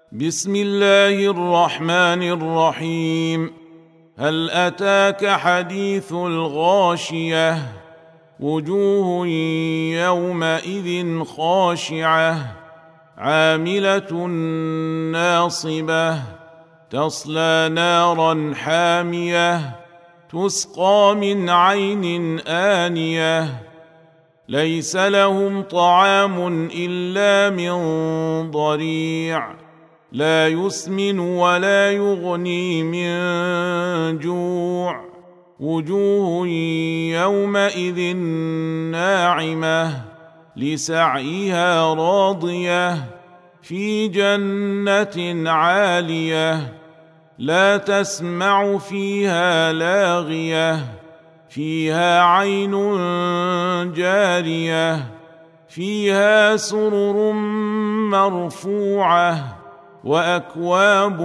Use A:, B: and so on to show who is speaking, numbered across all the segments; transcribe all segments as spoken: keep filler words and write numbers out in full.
A: بسم الله الرحمن الرحيم. هل أتاك حديث الغاشية؟ وجوه يومئذ خاشعة عاملة ناصبة تصلى نارا حامية تسقى من عين آنية ليس لهم طعام إلا من ضريع لا يسمن ولا يغني من جوع وجوه يومئذ ناعمة لسعيها راضية في جنة عالية لا تسمع فيها لاغية فيها عين جارية فيها سرر مرفوعة وأكواب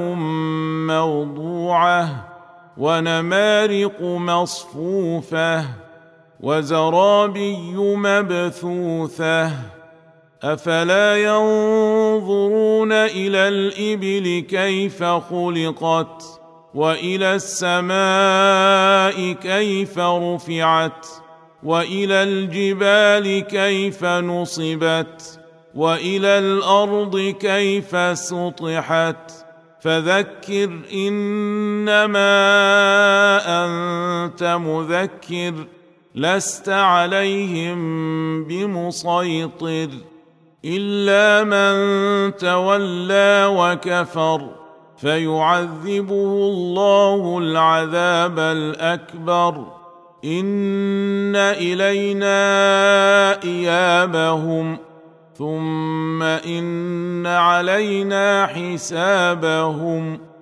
A: موضوعة ونمارق مصفوفة وزرابي مبثوثة أفلا ينظرون إلى الإبل كيف خلقت وإلى السماء كيف رفعت وإلى الجبال كيف نصبت وإلى الأرض كيف سطحت فذكر إنما أنت مذكر لست عليهم بمسيطر إلا من تولى وكفر فيعذبه الله العذاب الأكبر إن إلينا إيابهم ثم إن علينا حسابهم